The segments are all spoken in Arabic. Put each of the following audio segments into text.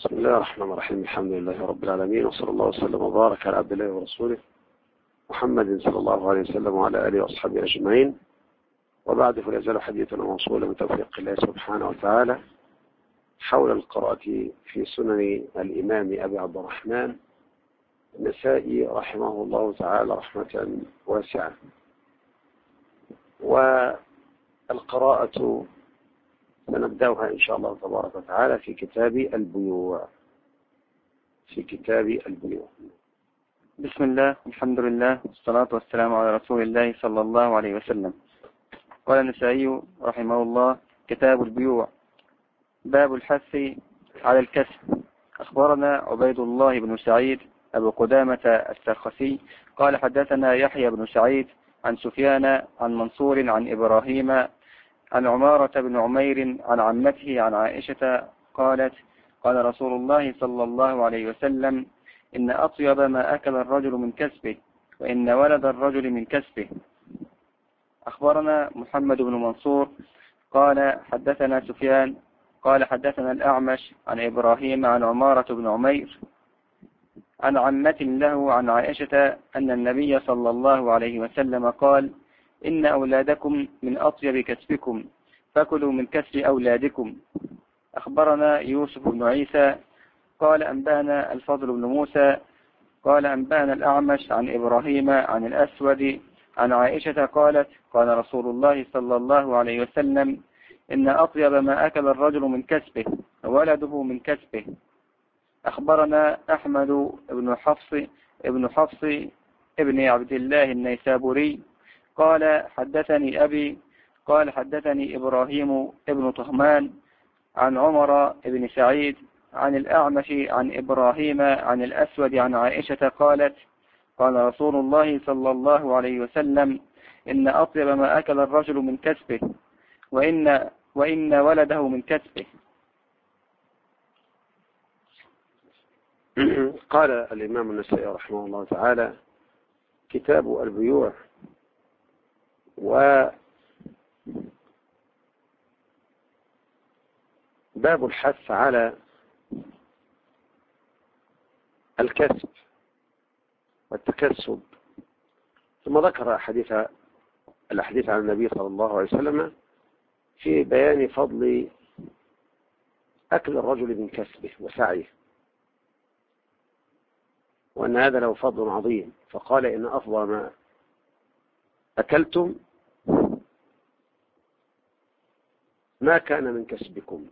بسم الله الرحمن الرحيم. الحمد لله رب العالمين، وصلى الله وسلم وبارك على عبد الله ورسوله محمد صلى الله عليه وسلم وعلى آله وأصحابه أجمعين. وبعد، فلا يزال حديثنا موصولا من توفيق الله سبحانه وتعالى حول القراءة في سنن الإمام أبي عبد الرحمن النسائي رحمه الله تعالى رحمة واسعة. والقراءة سنبدأها إن شاء الله تبارك وتعالى في كتاب البيوع. بسم الله، الحمد لله، والصلاة والسلام على رسول الله صلى الله عليه وسلم. قال النسائي رحمه الله: كتاب البيوع، باب الحث على الكسب. أخبرنا عبيد الله بن سعيد أبو قدامة السرخسي قال: حدثنا يحيى بن سعيد عن سفيان عن منصور عن إبراهيم عن عمارة بن عمير عن عمته عن عائشة قالت: قال رسول الله صلى الله عليه وسلم: إن أطيب ما أكل الرجل من كسبه، وإن ولد الرجل من كسبه. أخبرنا محمد بن منصور قال: حدثنا سفيان قال: حدثنا الأعمش عن إبراهيم عن عمارة بن عمير عن عمة له عن عائشة أن النبي صلى الله عليه وسلم قال: إن أولادكم من أطيب كسبكم، فكلوا من كسب أولادكم. أخبرنا يوسف بن عيسى قال: أنبانا الفضل بن موسى قال: أنبانا الأعمش عن إبراهيم عن الأسود عن عائشة قالت: قال رسول الله صلى الله عليه وسلم: إن أطيب ما أكل الرجل من كسبه، ولده من كسبه. أخبرنا أحمد بن حفص ابن عبد الله النيسابوري قال: حدثني أبي قال: حدثني إبراهيم ابن طهمان عن عمر بن سعيد عن الأعمش عن إبراهيم عن الأسود عن عائشة قالت: قال رسول الله صلى الله عليه وسلم: إن أطيب ما أكل الرجل من كسبه، وإن ولده من كسبه. قال الإمام النسائي رحمه الله تعالى: كتاب البيوع. وباب الحث على الكسب والتكسب، ثم ذكر الأحاديث عن النبي صلى الله عليه وسلم في بيان فضل أكل الرجل من كسبه وسعيه، وأن هذا له فضل عظيم. فقال: إن أفضل ما أكلتم ما كان من كسبكم،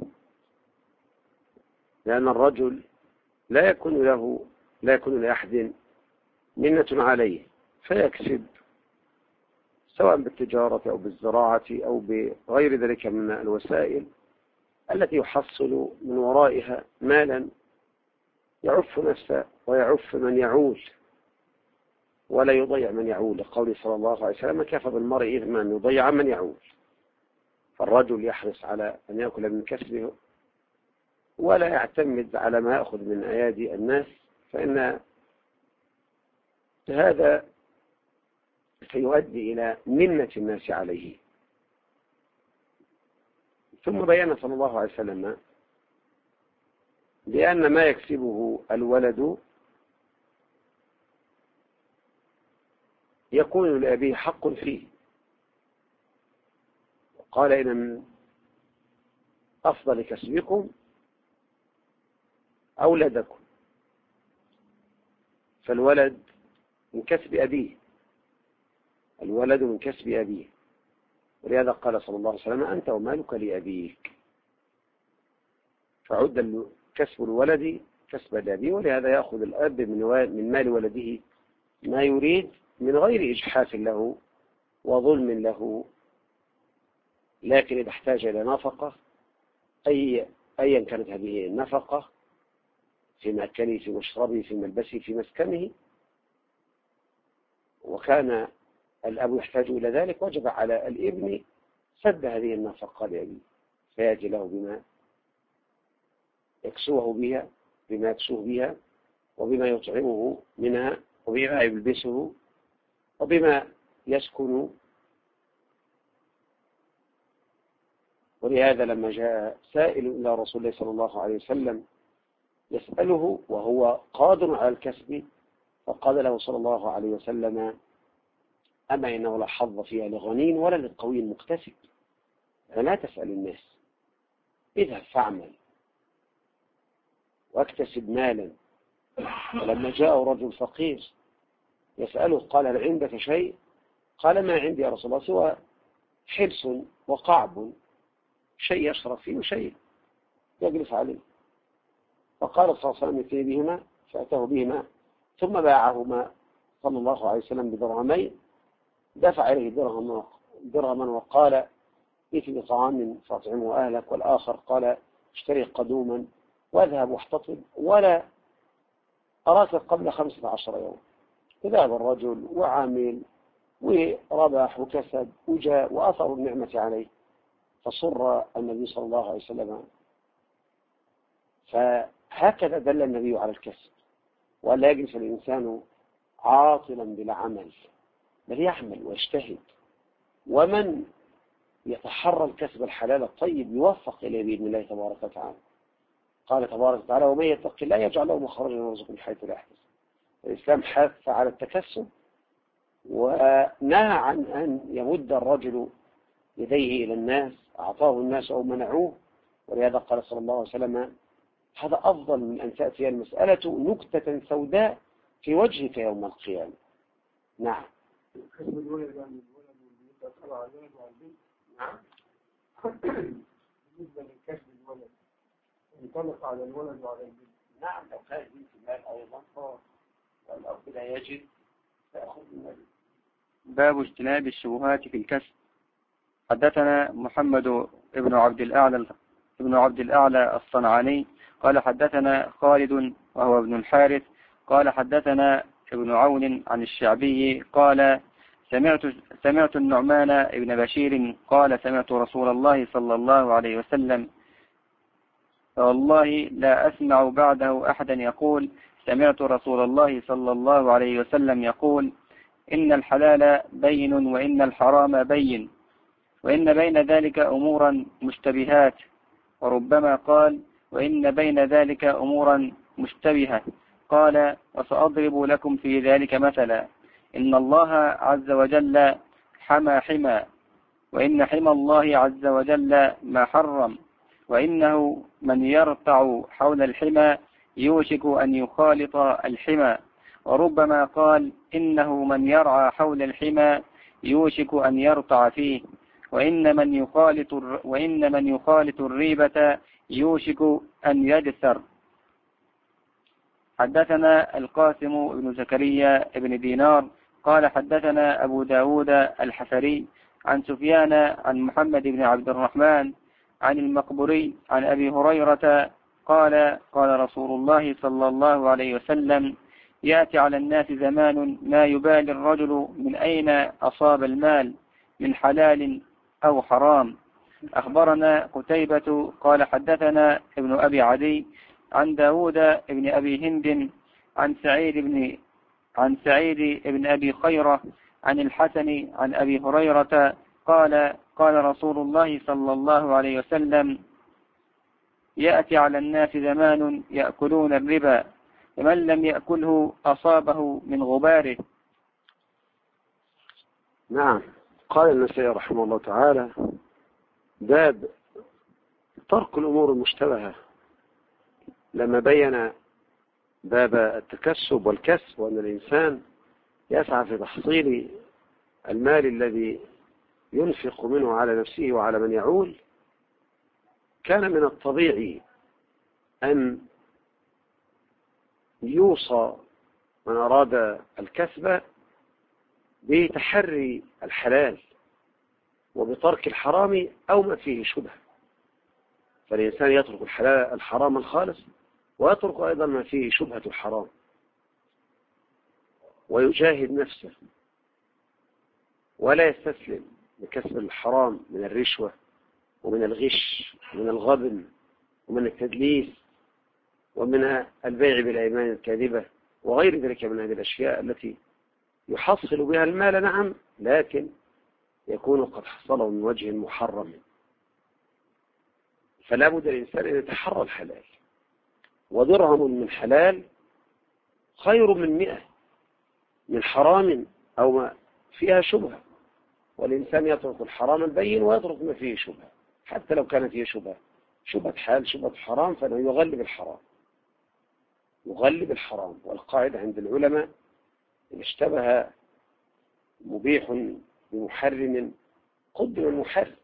لأن الرجل لا يكون لأحد منة عليه، فيكسب سواء بالتجارة أو بالزراعة أو بغير ذلك من الوسائل التي يحصل من ورائها مالا يعف نفسه ويعف من يعول ولا يضيع من يعول، لقول صلى الله عليه وسلم: كفى بالمرء إثما أن يضيع من يعول. فالرجل يحرص على أن يأكل من كسبه ولا يعتمد على ما يأخذ من أيادي الناس، فإن هذا سيؤدي إلى منة الناس عليه. ثم بيّن صلى الله عليه وسلم بأن ما يكسبه الولد يكون لأبيه حق فيه. قال: إن من أفضل كسبكم أولادكم، فالولد من كسب أبيه، الولد من كسب أبيه. ولهذا قال صلى الله عليه وسلم: أنت ومالك لأبيك. فعد كسب الولد كسب الأبي، ولهذا يأخذ الأب من مال ولده ما يريد من غير إجحاف له وظلم له. لكن إذا احتاج إلى نفقة أيا كانت هذه النفقة، في مأكله، في مشربه، في ملبسه، في مسكنه، وكان الأب يحتاج إلى ذلك، وجب على الابن سد هذه النفقة لأبيه، فيأتي له بما يكسوه بها وبما يطعمه منها وبما يلبسه وبما يسكن. ولهذا لما جاء سائل إلى رسول الله صلى الله عليه وسلم يسأله وهو قادر على الكسب، فقال له صلى الله عليه وسلم: أما إنه لا حظ فيها لغني ولا للقوي المكتسب. فلا تسأل الناس، اذهب فاعمل واكتسب مالا. ولما جاء رجل فقير يسأله قال: هل عندك شيء؟ قال: ما عندي يا رسول الله سوى حبس وقعب، شيء يشرب فيه وشيء يجلس عليه. فقال صلى الله عليه وسلم: ائتني بهما، فأتاه بهما ثم باعهما صلى الله عليه وسلم بدرهمين، دفع إليه درهما وقال: ائت بطعام فاطعمه أهلك. والآخر قال: اشتري قدوما واذهب واحتطب ولا أراك قبل 15 يوم. فذهب الرجل وعمل وربح وكسب وجاء وأثر النعمة عليه، فصر النبي صلى الله عليه وسلم. فهكذا دل النبي على الكسب، ولا يجلس الإنسان عاطلا بلا عمل، بل يعمل ويجتهد. ومن يتحرى الكسب الحلال الطيب يوفق إليه بإذن الله تبارك وتعالى. قال تبارك وتعالى: ومن يتق الله يجعل له مخرجا ويرزقه من حيث لا يحتسب. الإسلام حث على التكسب ونهى عن أن يمد الرجل يديه إلى الناس، أعطاه الناس أو منعوه. ولهذا قال صلى الله عليه وسلم: هذا أفضل من أن تأتي المسألة نكتة سوداء في وجهك يوم القيامة. نعم. نعم. بالنسبة للكسب الولد ينطلق على الولد وعلى البنت. نعم، لو كان بنت المال أيضا والأب لا يجد فيأخذ المال. باب اجتناب الشبهات في الكسب. حدثنا محمد ابن عبد الأعلى الصنعاني قال حدثنا خالد وهو ابن الحارث قال حدثنا ابن عون عن الشعبي قال: سمعت النعمان بن بشير قال: سمعت رسول الله صلى الله عليه وسلم، فوالله لا أسمع بعده أحدا يقول: سمعت رسول الله صلى الله عليه وسلم يقول: إن الحلال بين وإن الحرام بين وإن بين ذلك أمورا مشتبهات. وربما قال: وإن بين ذلك أمورا مشتبهة. قال: وسأضرب لكم في ذلك مثلا: إن الله عز وجل حمى، وإن حمى الله عز وجل ما حرم، وإنه من يرتع حول الحمى يوشك أن يخالط الحمى. وربما قال: إنه من يرعى حول الحمى يوشك أن يرتع فيه، وإن من يخالط الريبة يوشك أن يدثر. حدثنا القاسم بن زكريا بن دينار قال حدثنا أبو داود الحفري عن سفيان عن محمد بن عبد الرحمن عن المقبري عن أبي هريرة قال: قال رسول الله صلى الله عليه وسلم: يأتي على الناس زمان ما يبالي الرجل من أين أصاب المال، من حلال أو حرام. أخبرنا قتيبة قال حدثنا ابن أبي عدي عن داود ابن أبي هند عن سعيد ابن أبي خيرة عن الحسن عن أبي هريرة قال: قال رسول الله صلى الله عليه وسلم: يأتي على الناس زمان يأكلون الربا، ومن لم يأكله أصابه من غباره. نعم. قال النسائي رحمه الله تعالى: باب ترك الأمور المشتبهة، لما بين باب التكسب والكسب وأن الإنسان يسعى في تحصيل المال الذي ينفق منه على نفسه وعلى من يعول، كان من الطبيعي أن يوصى من أراد الكسب بتحري الحلال وبترك الحرام أو ما فيه شبهة. فالإنسان يترك الحرام الخالص ويترك أيضا ما فيه شبهة الحرام، ويجاهد نفسه ولا يستسلم لكسب الحرام من الرشوة ومن الغش ومن الغبن ومن التدليس ومن البيع بالأيمان الكاذبة وغير ذلك من هذه الأشياء التي يحصل بها المال، نعم، لكن يكون قد حصله من وجه محرم. فلا بد الإنسان أن يتحرى الحلال ودرهم من حلال خير من 100 من حرام أو ما فيها شبهة. والإنسان يترك الحرام البين ويترك ما فيه شبهة، حتى لو كانت هي شبهة، شبهة حال شبهة حرام، فإنه يغلب الحرام، يغلب الحرام. والقاعدة عند العلماء إن اشتبه مبيح بمحرم قدم المحرم.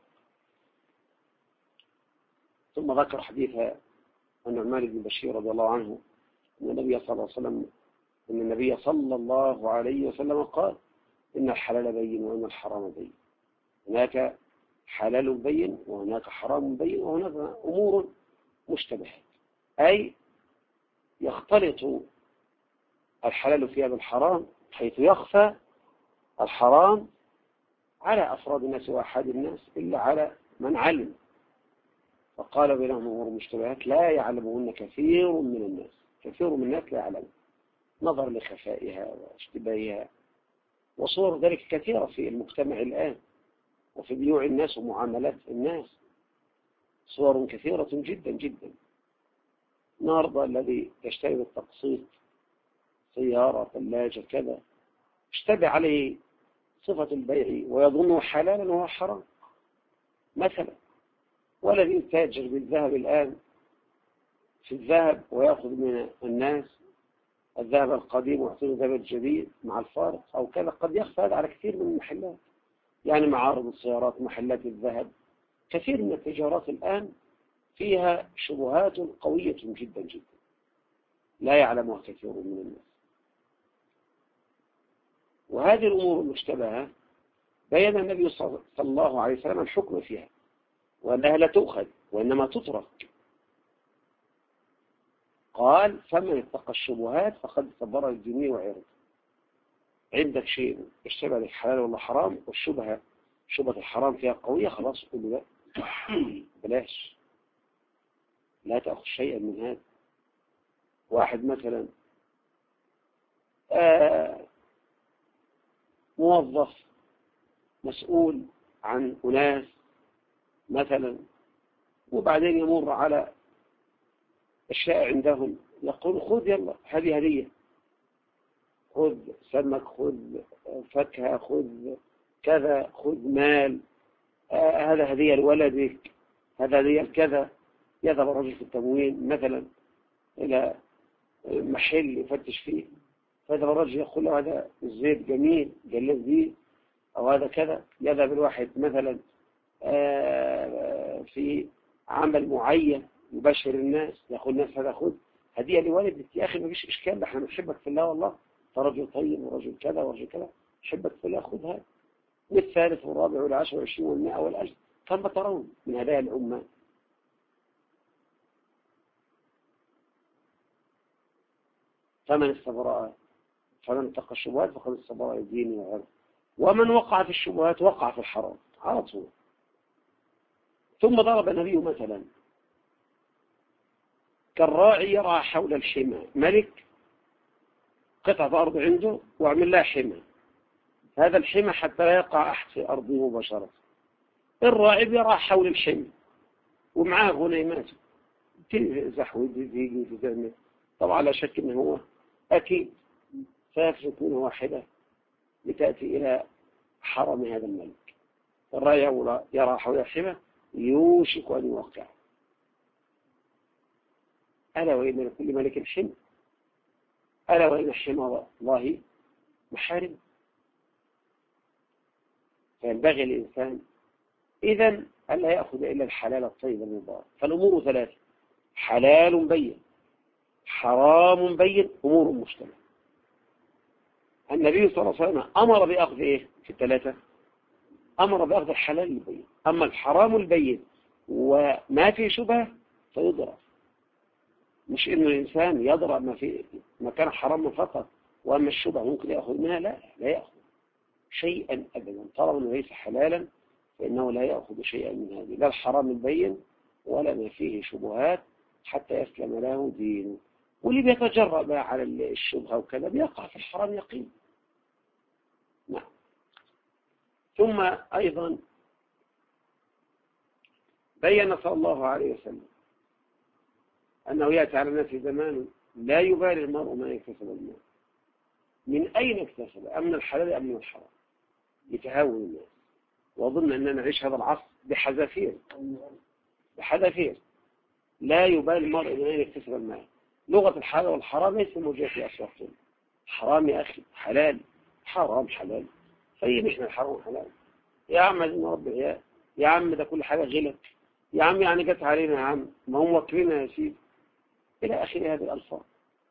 ثم ذكر حديث النعمان بن بشير رضي الله عنه أن النبي صلى الله عليه وسلم قال: إن الحلال بين وإن الحرام بين. هناك حلال بين وهناك حرام بين وهناك أمور مشتبهات، أي يختلط الحلال فيها بالحرام، حيث يخفى الحرام على أفراد الناس وأحد الناس إلا على من علم. فقال بينهم أمور مشتبهات لا يعلمهن كثير من الناس، كثير من الناس لا يعلم، نظر لخفائها واشتباهها. وصور ذلك كثيرة في المجتمع الآن وفي بيوع الناس ومعاملات الناس، صور كثيرة جدا جدا. النهارده الذي يشتري بالتقسيط سيارة، ثلاجة، كذا، اشتبه عليه صفة البيع ويظنه حلالا وهو حرام مثلا. والذي يتاجر بالذهب الآن في الذهب ويأخذ من الناس الذهب القديم ويعطيه الذهب الجديد مع الفارق أو كذا، قد يخفى هذا على كثير من المحلات، يعني معارض السيارات، محلات الذهب، كثير من التجارات الآن فيها شبهات قوية جدا جدا لا يعلمها كثير من الناس. وهذه الأمور المشتبهة بين النبي صلى الله عليه وسلم الحكم فيها، وأنها لا تؤخذ وإنما تترك. قال: فمن اتقى الشبهات فقد استبرأ الدين وعرض. عندك شيء اشتبه لك حلال ولا حرام، والشبهة شبهة الحرام فيها قوية، خلاص قل له بلاش، لا تأخذ شيئا من هذا. واحد مثلا موظف مسؤول عن أناس مثلا، وبعدين يمر على أشياء عندهم، يقول: خذ يلا هذه هدية، خذ سمك، خذ فاكهة، خذ كذا، خذ مال، هذا هدية لولدك، هذا هدية كذا. يذهب الرجل في التموين مثلا إلى محل يفتش فيه، فهذا الرجل يقول له: هذا الزيت جميل جلد دي، أو هذا كذا. يذهب الواحد مثلا في عمل معين يبشر الناس، يقول الناس: هذا خذ هدية لوالدك. يا أخي ما فيش إشكال، احنا بنحبك في الله والله، فرجل طيب ورجل كذا ورجل كذا، حبك في الله، خذ هذا. والثالث والرابع والعشر والعشرين والمائة والألف، كما ترون من هدايا الأمة. فمن اتقى الشبهات فقد استبرأ الدين وعرض. ومن وقع في الشبهات وقع في الحرام على طول. ثم ضرب النبي مثلا كالراعي يرعى حول الحمى، ملك قطعة أرض عنده وعمل لها حمى، هذا الحمى حتى لا يقع أحد في أرضه مباشرة. الراعي يرعى حول الحمى ومعاه غنيمات تزحوي تيجي، طبعا لا شك أنه هو أكيد فيفلت منه واحدة لتأتي إلى حرم هذا الملك. الراعي يرى حول الحمى يوشك أن يوقع. ألا وإن لكل ملك حمى، ألا وإن حمى الله محارم. فينبغي الإنسان إذن ألا يأخذ إلا الحلال الطيب المبارك. فالأمور ثلاثة: حلال بين، حرام بين، أمور مشتبهة. النبي صلى الله عليه وسلم أمر بأخذ إيه في الثلاثة؟ أمر بأخذ الحلال البين. أما الحرام البين وما فيه شبهة فيضرب. مش إنه الإنسان يضرب ما كان حرام فقط، وأما الشبهة ممكن يأخذ منها، لا يأخذ شيئا أبدا. طالما أنه ليس حلالا فإنه لا يأخذ شيئا من هذه، لا الحرام البين ولا ما فيه شبهات، حتى يسلم له دينه. واللي بيتجرأ بقى على الشبهة وكذا بيقع في الحرام يقين. نعم. ثم أيضا بين صلى الله عليه وسلم أنه يأتي على الناس زمان لا يبالي المرء ما يكتسب المال، من أين اكتسب، أم من الحلال أم من الحرام، يتهاون الناس. وأظن أننا نعيش هذا العصر بحذافير لا يبالي المرء من أين يكتسب المال. لغة الحلال والحرام ليس موجودة في أسواقنا. حرام يا أخي، حلال، حرام حلال، طيب إحنا الحرام حلال يا عم، عايزين نربي عيال يا عم، ده كل حاجة غلط يا عم، يعني جت علينا يا عم، ما هم واكليننا يا سيدي، إلى آخر هذه الألفاظ.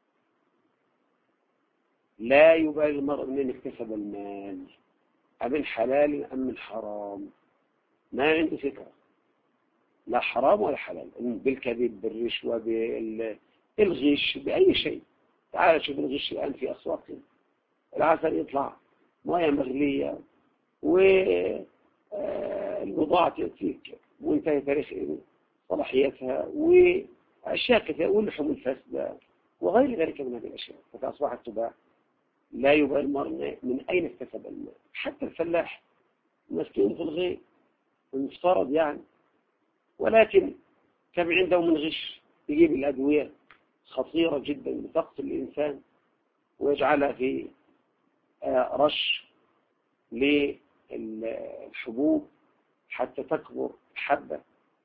لا يبالي المرء من اكتسب المال، أمن حلال أم من حرام، ما عنده فكرة، لا حرام ولا حلال، بالكذب بالرشوة بالغش بأي شيء. تعال شوف الغش الآن في أسواقنا، العسل يطلع موية مغلية والبضاعة تأتيك وانتهي تاريخ صلاحيتها وأشياء كثيرة واللحوم الفاسدة وغير ذلك من هذه الأشياء، فأصبحت تباع. لا يبالي المرء من أين اكتسب المال. حتى الفلاح مسكين في الغيب المفترض يعني، ولكن كم عنده من غش، يجيب الأدوية خطيرة جدا بتقتل الإنسان ويجعلها في رش للحبوب حتى تكبر حبة،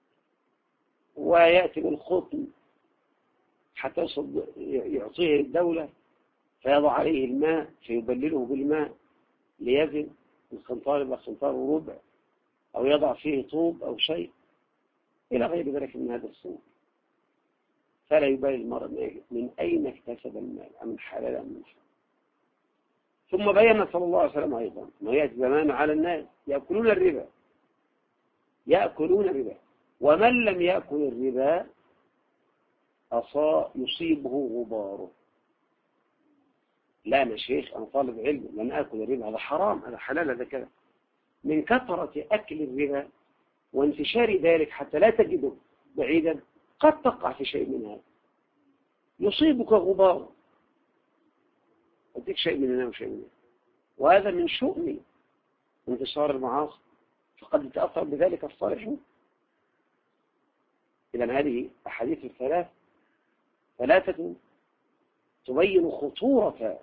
ويأتي بالخطن حتى يعطيه الدولة فيضع عليه الماء فيبلله بالماء ليزن القنطار إلى قنطار وربع، أو يضع فيه طوب أو شيء إلى غير ذلك من هذا الصنف. فلا يبالي المرء من أين اكتسب المال، أم حلال أم حرام. ثم بين صلى الله عليه وسلم أيضا ما يأتي زمان على الناس يأكلون الربا، ومن لم يأكل الربا يصيبه غباره. لا أنا شيخ، أنا طالب علم، لن أكل الربا، هذا حرام، هذا حلال، هذا كذا. من كثرة أكل الربا وانتشار ذلك حتى لا تجده بعيدا قد تقع في شيء من هذا، يصيبك غبار، أديك شيء من هنا وشيء من هنا، وهذا من شؤم انتشار المعاصي، فقد يتأثر بذلك الصالحون. إذن هذه أحاديث ثلاثة تبين خطورة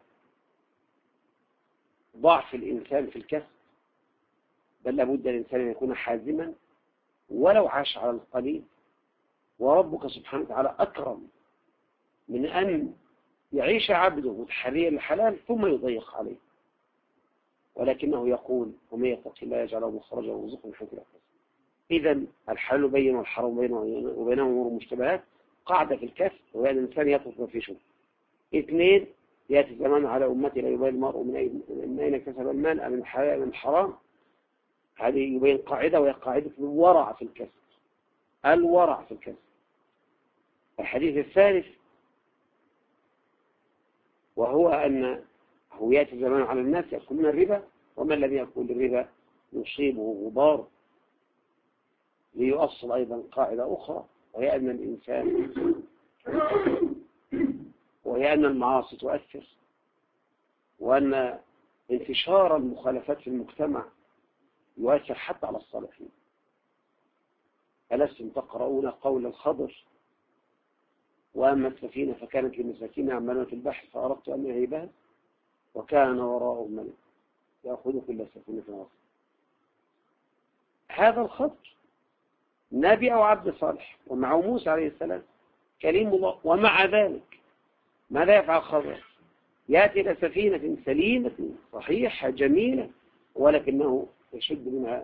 ضعف الإنسان في الكسب، بل لابد الإنسان أن يكون حازما ولو عاش على القليل. وربك سبحانه وتعالى أكرم من أن يعيش عبده متحريا الحلال ثم يضيق عليه، ولكنه يقول ومن يتق الله يجعل له مخرجا ويرزقه من حيث لا يحتسب. إذن الحلال بين والحرام بين وبينهم أمور مشتبهات، قاعدة في الكسب وهي الإنسان يترك ما فيه شبهة. اثنين، يأتي الزمان على أمتي لا يبالي المرء من أين اكتسب المال، أم من حلال من حرام. هذه يبين قاعدة، وهي قاعدة الورع في الكسب، الورع في الكسب. الحديث الثالث وهو أنه يأتي الزمان على الناس يأكلون الربا، ومن لم يأكل الربا يصيبه غبار، ليؤصل أيضا قاعدة أخرى، وهي أن المعاصي تؤثر، وأن انتشار المخالفات في المجتمع يؤثر حتى على الصالحين. ألستم تقرؤون قول الخضر وأما السفينة فكانت لمساكين يعملون في البحر فأردت أن أعيبها وكان وراءهم ملك يأخذ كل سفينة غصبا. هذا الخضر نبي أو عبد صالح، ومعه موسى عليه السلام كليم الله، ومع ذلك ماذا يفعل الخضر؟ يأتي إلى سفينة سليمة صحيحة جميلة، ولكنه يشد منها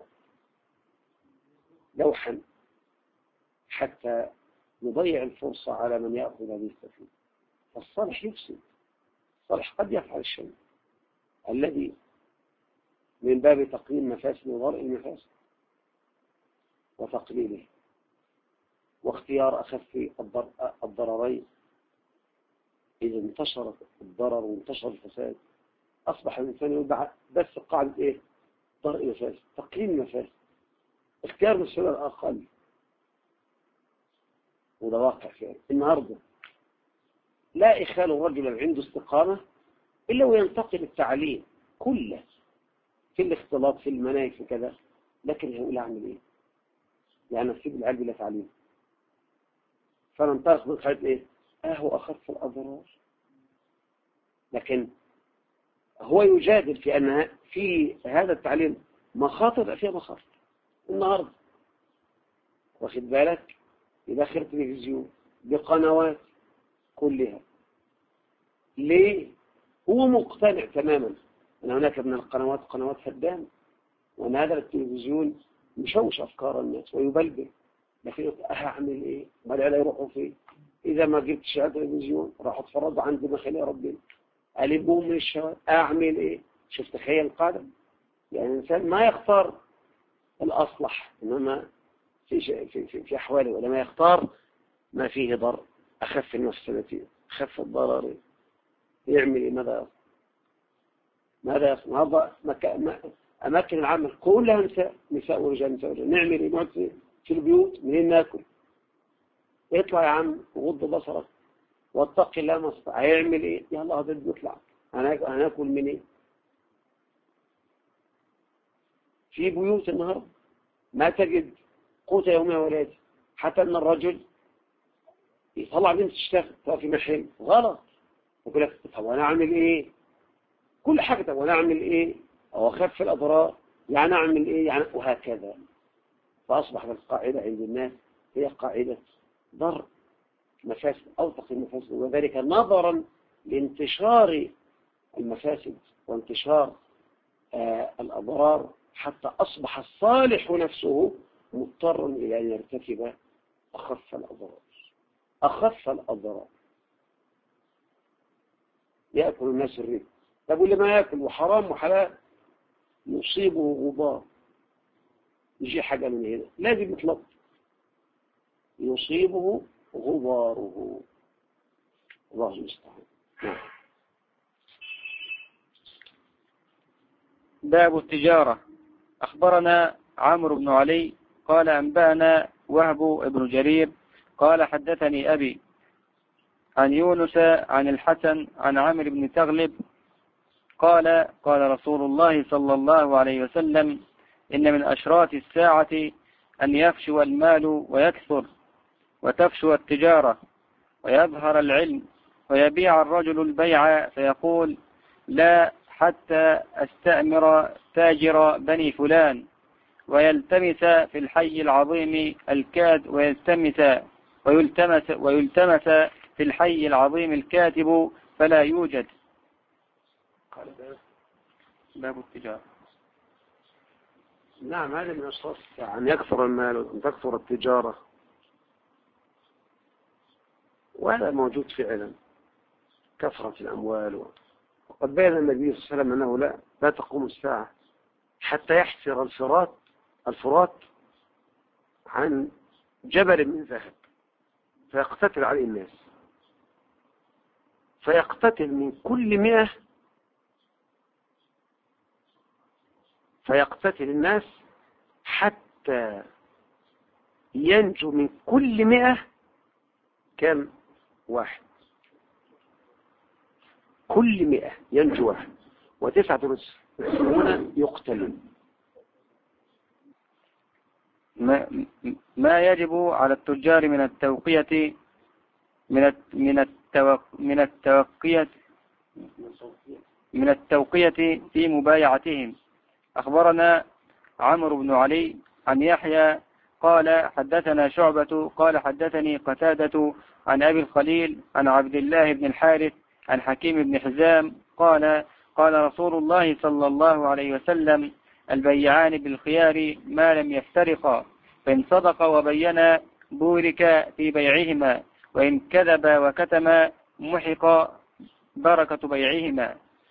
لوحا حتى يضيع الفرصة على من يأخذ هذه السفينة. فالصالح يفسد، الصالح قد يفعل الشيء الذي من باب تقليل مفاسد وضرء المفاسد وتقليله واختيار أخف الضررين. إذا انتشر الضرر وانتشر الفساد أصبح الإنسان يوضع بس قاعدة إيه؟ ضرء المفاسد، تقليل المفاسد، اختيار المسؤول الأقل. وده واقع فيه النهارده. لا إخال الرجل عنده استقامة إلا وينتقل التعليم كله في الاختلاط في المناهج في كذا، لكن هيقول أعمل إيه؟ يعني أسيب العلم بلا تعليم. فننطلق من قاعدة إيه؟ هو أخف الأضرار. لكن هو يجادل في أن في هذا التعليم مخاطر فيها مخاطر. النهاردة واخد بالك يدخل تلفزيون بقنوات كلها، ليه؟ هو مقتنع تماما أن هناك من القنوات قنوات هدامة، وأن هذا التلفزيون مشوش أفكار الناس ويبلبل. لكن هعمل إيه؟ ما لا يروحوا فيه. إذا ما جبتش هذا التلفزيون راح أتفرج عند مخلي ربنا ألبهم من الشوارع. أعمل إيه؟ شوف تخيل القادم. يعني الإنسان ما يختار الأصلح، إنما في أحواله، ولما يختار ما فيه ضر، أخف المفسدتين أخف الضرر. يعمل إيه؟ ماذا يصنع؟ هذا أماكن العمل كلها نساء ورجال نساء ورجال. نعمل إيه؟ نقعد في البيوت منين ناكل؟ اطلع يا عم وغض بصرك واتق الله ما استطاع. هيعمل إيه؟ يا الله هذا بيطلع هناكل من إيه؟ في بيوت النهارده ما تجد قوت يومها ولا يجد. حتى أن الرجل يطلع بنت تشتغل في محل غلط، يقول لك طب وانا اعمل ايه؟ كل حاجه طب وانا اعمل ايه؟ او اخف الاضرار يعني اعمل ايه؟ يعني وهكذا. فاصبحت القاعده عند الناس هي قاعده ضر مفاسد اوثق المفاسد، وذلك نظرا لانتشار المفاسد وانتشار الاضرار، حتى اصبح الصالح نفسه مضطرا الى ان يرتكب اخف الاضرار. أخف الأضرار يأكل الناس الربا. طب اللي ما يأكل وحرام وحلال يصيبه غبار، يجي حاجة من هنا لازم يطلب، يصيبه غباره. الله المستعان. باب التجارة. أخبرنا عمرو بن علي قال أنبأنا وهب بن جرير قال حدثني أبي عن يونس عن الحسن عن عمرو بن تغلب قال قال رسول الله صلى الله عليه وسلم إن من أشراط الساعة أن يفشو المال ويكثر وتفشو التجارة ويظهر العلم ويبيع الرجل البيع فيقول لا حتى أستأمر تاجر بني فلان ويلتمس في الحي العظيم الكاد ويلتمس في الحي العظيم الكاتب فلا يوجد. باب التجارة. نعم هذا من أشراط الساعة أن يكثر المال وأن تكثر التجارة، وهذا موجود فعلا كثرة الأموال. وقد بين النبي صلى الله عليه وسلم أنه لا تقوم الساعة حتى يحفر الفرات عن جبل من ذهب فيقتتل عليه الناس، فيقتتل من كل 100 فيقتتل الناس حتى ينجو من كل 100 كم واحد. كل 100 ينجو واحد و99 يقتلون. ما يجب على التجار من التوقية في مبايعتهم. أخبرنا عمرو بن علي عن يحيى قال حدثنا شعبة قال حدثني قتادة عن أبي الخليل عن عبد الله بن الحارث عن حكيم بن حزام قال قال رسول الله صلى الله عليه وسلم البيعان بالخيار ما لم يفترقا، فإن صدق وبينا بورك في بيعهما، وإن كذب وكتم محق بركة بيعهما.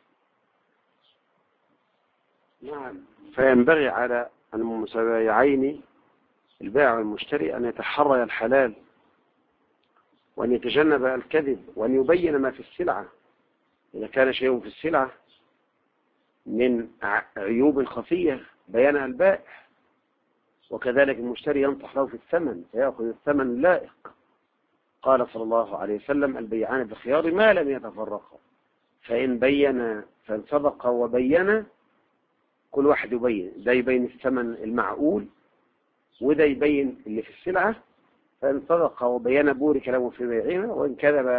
نعم، فينبغي على المتبايعين البائع والمشتري أن يتحرى الحلال وأن يتجنب الكذب وأن يبين ما في السلعة. إذا كان شيء في السلعة من عيوب خفية بيانها البائع، وكذلك المشتري ينطح له في الثمن فيأخذ الثمن اللائق. قال صلى الله عليه وسلم البيعان بالخيار ما لم يتفرقا، فإن صدق وبين كل واحد يبين، ده يبين الثمن المعقول وده يبين اللي في السلعة فإن صدق وبين بورك له في بيعهما، وإن كذب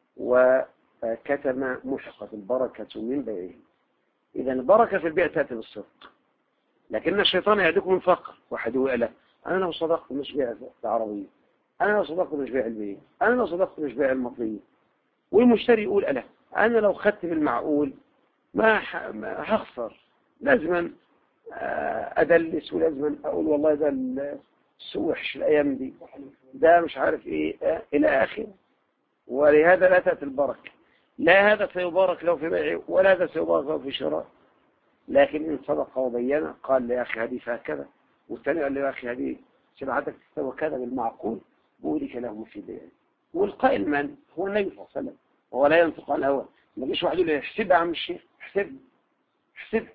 وكتم محقت البركة من بيعهما. إذا البركة في البيع تأتي بالصدق، لكن الشيطان يعدكم من فقر. واحد يقول له أنا لو صدقت مش بيع العربية، أنا لو صدقت مش بيع البيت، أنا لو صدقت مش بيع المطلية. والمشتري يقول أنا لو خدت بالمعقول ما هخسر، لازما أدلس، ولازما أقول والله ده السوق وحش الأيام دي، ده مش عارف إيه إلى آخره. ولهذا لا تأتي البركة، لا هذا سيبارك له في بيعه ولا هذا سيبارك له في شراء. لكن إن صدق وبين قال لي يا أخي هذه فيها كذا، والثاني قال لي يا أخي هذه سلعتك تستوى كذا بالمعقول، بورك له في بيعه. والقائل من هو النبي صلى الله عليه وسلم، وهو لا ينطق عن الهوى. ما جيش واحد يقول لي احسب يا عم الشيخ، احسب.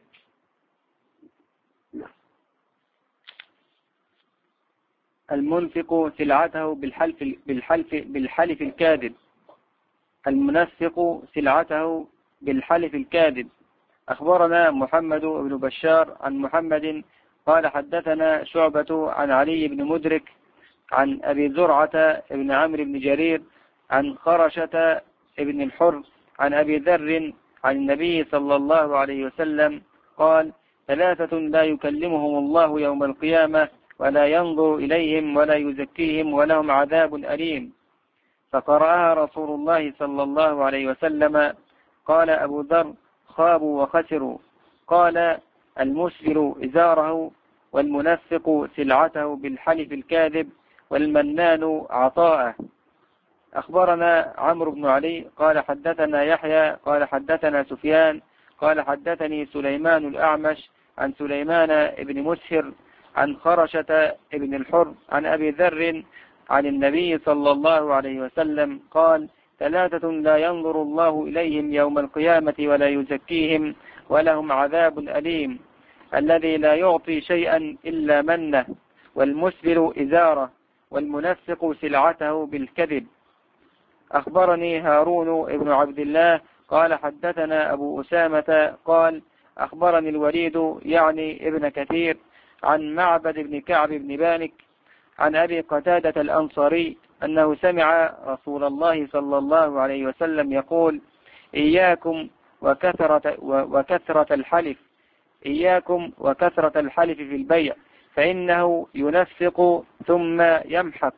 نعم. المنفق سلعته بالحلف الكاذب. المنفق سلعته بالحلف الكاذب. أخبرنا محمد بن بشار عن محمد قال حدثنا شعبة عن علي بن مدرك عن أبي زرعة بن عمرو بن جرير عن خرشة بن الحر عن أبي ذر عن النبي صلى الله عليه وسلم قال: 3 لا يكلمهم الله يوم القيامة ولا ينظر إليهم ولا يزكيهم ولهم عذاب أليم. فقرأها رسول الله صلى الله عليه وسلم. قال أبو ذر: خابوا وخسروا. قال: المسبل إزاره، والمنفق سلعته بالحلف الكاذب، والمنان عطاءه. أخبرنا عمرو بن علي قال حدثنا يحيى قال حدثنا سفيان قال حدثني سليمان الأعمش عن سليمان بن مسهر عن خرشة بن الحر عن أبي ذر عن النبي صلى الله عليه وسلم قال: 3 لا ينظر الله إليهم يوم القيامة ولا يزكيهم ولهم عذاب أليم: الذي لا يعطي شيئا إلا منه، والمسبل إزاره، والمنفق سلعته بالكذب. أخبرني هارون بن عبد الله قال حدثنا أبو أسامة قال أخبرني الوليد يعني ابن كثير عن معبد بن كعب بن مالك عن أبي قتادة الأنصاري أنه سمع رسول الله صلى الله عليه وسلم يقول: إياكم وكثرة الحلف، إياكم وكثرة الحلف في البيع، فإنه ينفق ثم يمحق.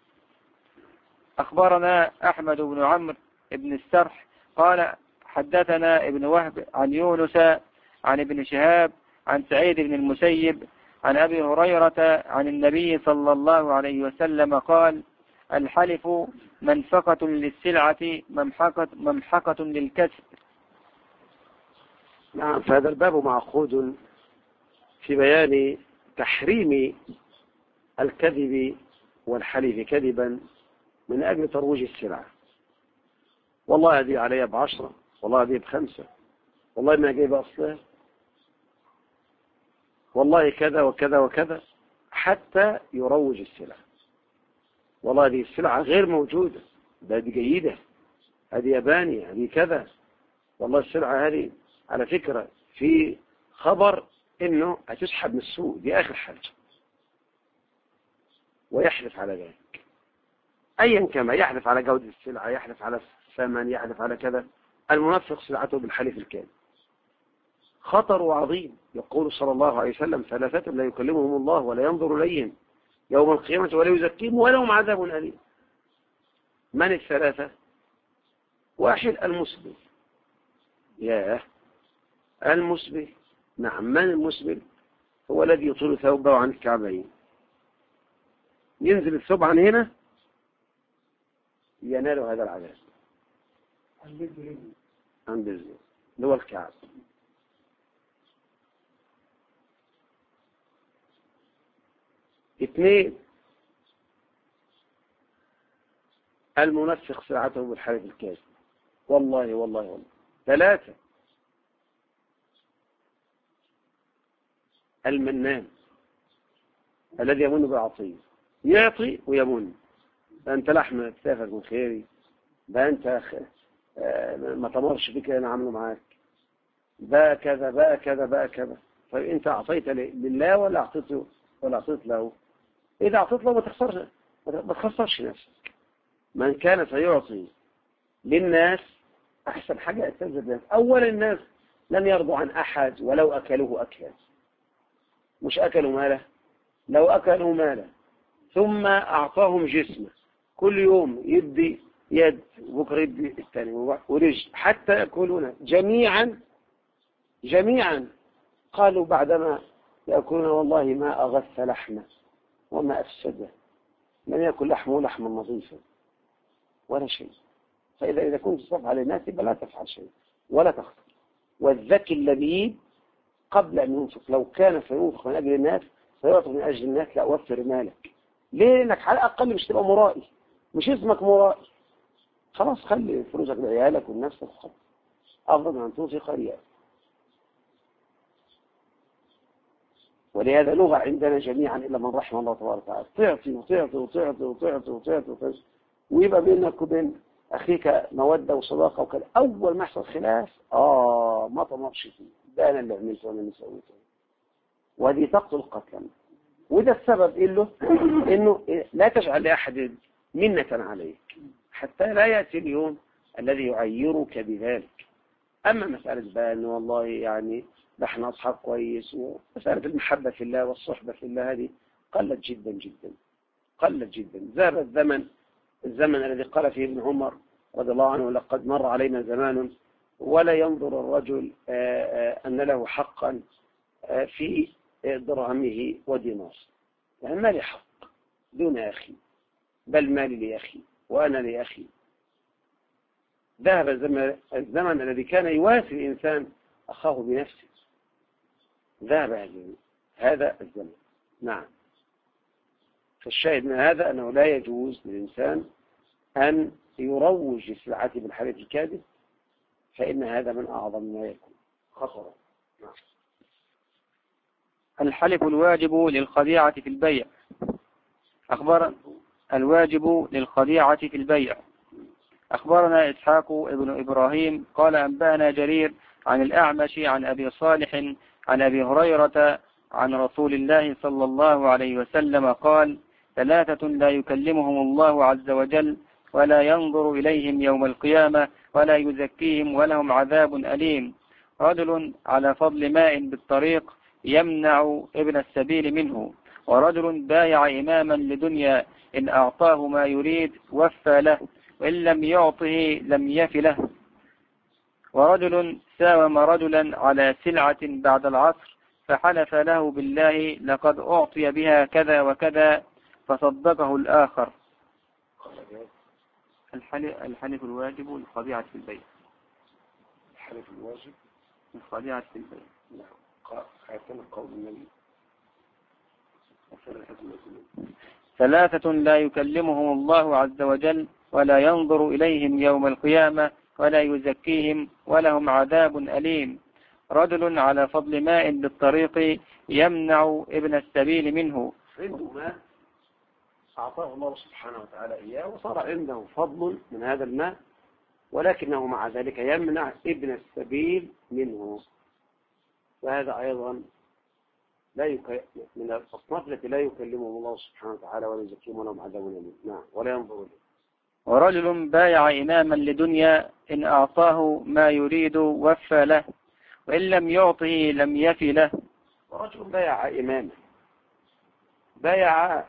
أخبرنا أحمد بن عمرو بن السرح قال حدثنا ابن وهب عن يونس عن ابن شهاب عن سعيد بن المسيب عن أبي هريرة عن النبي صلى الله عليه وسلم قال: الحلف منفقة للسلعة ممحقة للكسب. نعم. فهذا الباب معقود في بيان تحريم الكذب والحلف كذبا من أجل ترويج السلعة. والله هذه عليها ب10، والله هذه ب5، والله ما جايب أصلها، والله كذا وكذا وكذا، حتى يروج السلعة. والله هذه السلعة غير موجودة، ده دي جيدة، هذه ياباني، هذه كذا، والله السلعة هذه على فكرة في خبر إنه هتسحب من السوق، دي آخر حاجة، ويحلف على ذلك. أيا كما يحلف على جودة السلعة، يحلف على الثمن، يحلف على كذا. المنفق سلعته بالحلف الكاذب، خطر عظيم. يقول صلى الله عليه وسلم: 3 لا يكلمهم الله ولا ينظر إليهم يوم القيامة ولا يزكيهم ولهم عذاب أليم. من ال3؟ 1 المسبل. المسبل. نعم. من المسبل؟ هو الذي يطول ثوبه عن الكعبين، ينزل الثوب عن هنا ينال هذا العذاب عند الزين اللي هو الكعب. اثنين: المنفق سلعته بالحلف الكاذب، والله والله والله. 3: المنان الذي يمن بالعطية، يعطي ويمن. ده انت لحم كتافك من خيري، ده انت ما تمرش فيك انا عامله معاك، بقى كذا بقى كذا بقى كذا. طيب انت اعطيت لله ولا اعطيت له؟ اذا اعطيت له ما تخسرش، ما تخسرش نفسك. من كان سيعطي للناس أحسن حاجة أستاذ الناس. أول الناس لم يرضوا عن أحد ولو أكلوه أكلا، مش أكلوا ماله، لو أكلوا ماله ثم أعطاهم جسمه، كل يوم يدي يد بكرة يدي الثاني ورجل حتى يأكلون جميعا. قالوا بعدما يأكلون والله ما أغث لحمه وما أفسده، لم يأكل لحمه لحما نظيفا ولا شيء. فإذا كنت تصفح للناس لا تفعل شيء ولا تخسر. والذكي اللبيب قبل أن ينفق لو كان سينفق من أجل الناس سيعطي من أجل الناس لا وفر مالك. ليه؟ لأنك على الأقل مش تبقى مرائي، مش اسمك مرائي. خلاص خلي فلوسك لعيالك والنفس الخط أفضل من أن تنفق ريال. ولهذا لغة عندنا جميعا إلا من رحم الله تبارك وتعالى، تعطي وتعطي وتعطي وتعطي وتعطي وتعطي ويبقى بينك وبين أخيك مودة وصداقة وكذا. أول ما يحصل خلاف ما تمرش فيه، ده أنا اللي عملته وأنا اللي سويته، وهذه تقتل قتلا. وده السبب إنه لا تجعل لأحد منة عليك حتى لا يأتي اليوم الذي يعيرك بذلك. أما مسألة بقى أنه والله يعني نحن أصحاب كويس، ومسألة المحبة في الله والصحبة في الله هذه قلت جدا جدا، قلت جدا. ذهب الزمن الذي قال فيه ابن عمر رضي الله عنه لقد مر علينا زمان ولا ينظر الرجل أن له حقا في درهمه ودينار، يعني ما لي حق دون أخي، بل مالي لأخي وأنا لأخي. ذهب الزمن الذي كان يواسي الإنسان أخاه بنفسه، ذهب هذا الزمن. نعم. فالشاهد من هذا أنه لا يجوز للإنسان أن يروج لسلعته بالحديث الكاذب، فإن هذا من أعظم ما يكون خطرا. نعم. الحلف الواجب للخديعة في البيع. الواجب للخديعة في البيع. أخبرنا إسحاق ابن إبراهيم قال أنبأنا جرير عن الأعمش عن أبي صالح عن أبي هريرة عن رسول الله صلى الله عليه وسلم قال: 3 لا يكلمهم الله عز وجل ولا ينظر إليهم يوم القيامة ولا يزكيهم ولهم عذاب أليم: رجل على فضل ماء بالطريق يمنع ابن السبيل منه، ورجل بايع إماما لدنيا إن أعطاه ما يريد وفى له وإن لم يعطه لم يف له، ورجل ساوم رجلا على سلعة بعد العصر فحلف له بالله لقد أعطي بها كذا وكذا فصدقه الآخر. الحلف الواجب للخديعة في البيع. الحلف الواجب للخديعة في البيع. خاتم قول النبي: 3 لا يكلمهم الله عز وجل ولا ينظر إليهم يوم القيامة ولا يزكيهم ولهم عذاب أليم: رجل على فضل ماء بالطريق يمنع ابن السبيل منه. عنده ماء أعطاه الله سبحانه وتعالى إياه وصار عنده فضل من هذا الماء، ولكنه مع ذلك يمنع ابن السبيل منه، وهذا أيضا من الأصناف التي لا يكلمهم الله سبحانه وتعالى ولا يزكيهم ولهم عذاب أليم. نعم. ولا ينظر إليه. ورجل بايع إماما لدنيا إن أعطاه ما يريد وفى له وإن لم يعطه لم يفي له. ورجل بايع إماما، بايع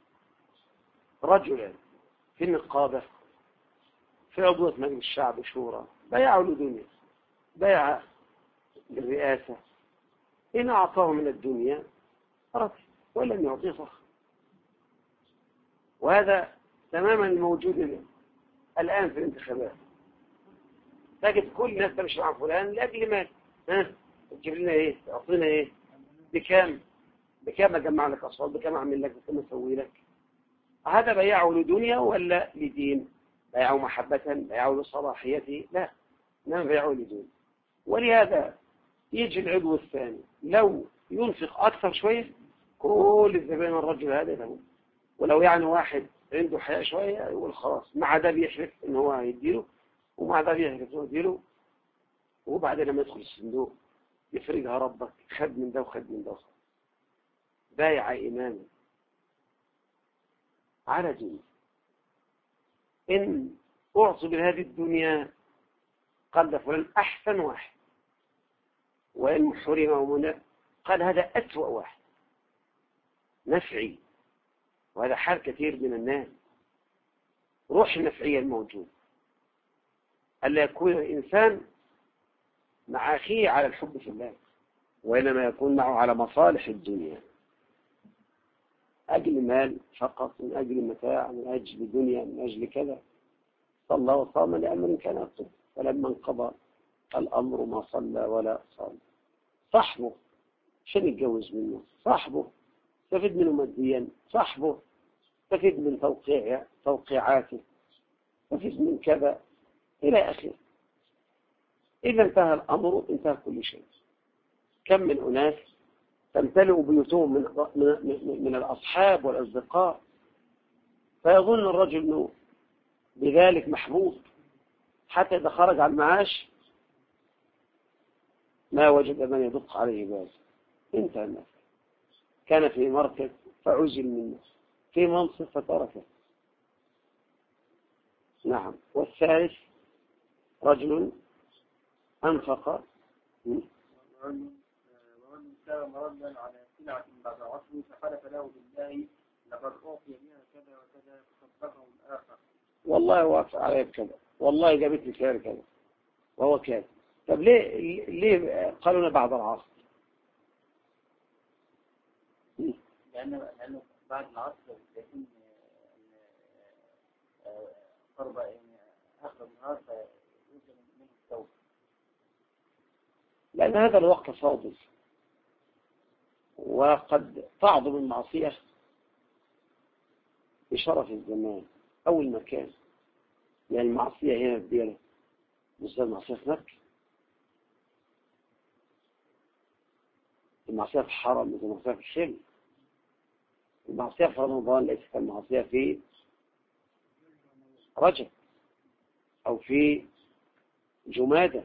رجلا في النقابة في عضوية مجلس الشعب شورى، بايعه لدنيا، بايع للرئاسة، إن أعطاه من الدنيا رضي ولم يعطيه فخر. وهذا تماما الموجود الآن في الانتخابات. تجد كل الناس تمشي مع فلان لأجل مال. تجيب لنا إيه؟ تعطينا إيه؟ بكام أجمع لك أصوات، بكام أعمل لك، بكام أسوي لك. هذا بيعه لدنيا ولا لدين؟ بيعه محبة، بيعه لصلاحيته؟ لا، إنما بيعه لدين. ولهذا يجي العضو الثاني لو ينفق أكثر شوية كل الزبائن الرجل هذا له، ولو يعني واحد عنده حياة شوية يقول خلاص، مع ده بيحلف إن هو هيديله ومع ده بيحلف إن هو يديله، وبعدين لما يدخل الصندوق يفرجها ربك، خد من ده وخد من ده. بايع إماما على دين. إن أعصب هذه الدنيا قال فلان أحسن واحد، وإن حرم ومنع قال هذا أسوأ واحد نفعي. وهذا حال كثير من الناس. روح النفعية الموجود ألا يكون الإنسان مع أخيه على الحب في الله، وإنما يكون معه على مصالح الدنيا، أجل مال فقط، من أجل متاع، من أجل دنيا، من أجل كذا. صلى وصام لأمر كان يطلب، فلما انقضى الأمر ما صلى ولا صام. صاحبه عشان يتجوز منه، صاحبه استفيد منه ماديا، صاحبه استفيد من توقيعاته، استفيد من كذا إلى آخره. إذا انتهى الأمر انتهى كل شيء. كم من أناس تمتلئ بيوتهم من الأصحاب والأصدقاء، فيظن الرجل أنه بذلك محبوب، حتى إذا خرج عن المعاش ما وجد من يدق عليه باب. انتهى الناس. كان في مركز فعزل منه، في منصب فتركه. نعم. والثالث رجل أنفق ومن كان مردا على سلعة بعد عصره فحلف له بالله لقد أعطي بها كذا وكذا فصدقه الآخر. والله وافق عليه بكذا، والله جابت لي خير كذا، وهو كذا. طب ليه قالوا لنا بعد العصر؟ لأنه بعد العصر يكون قرب آخر النهار فيوجد منه التوبة، لأن هذا الوقت فاضل، وقد تعظم المعصية بشرف الزمان أو المكان. يعني المعصية هنا في ديالة مثل المعصية في مكة، المعصية في الحرم مثل المعصية في الخل، المعصية في رمضان ليست كالمعصية في رجب أو في جمادة.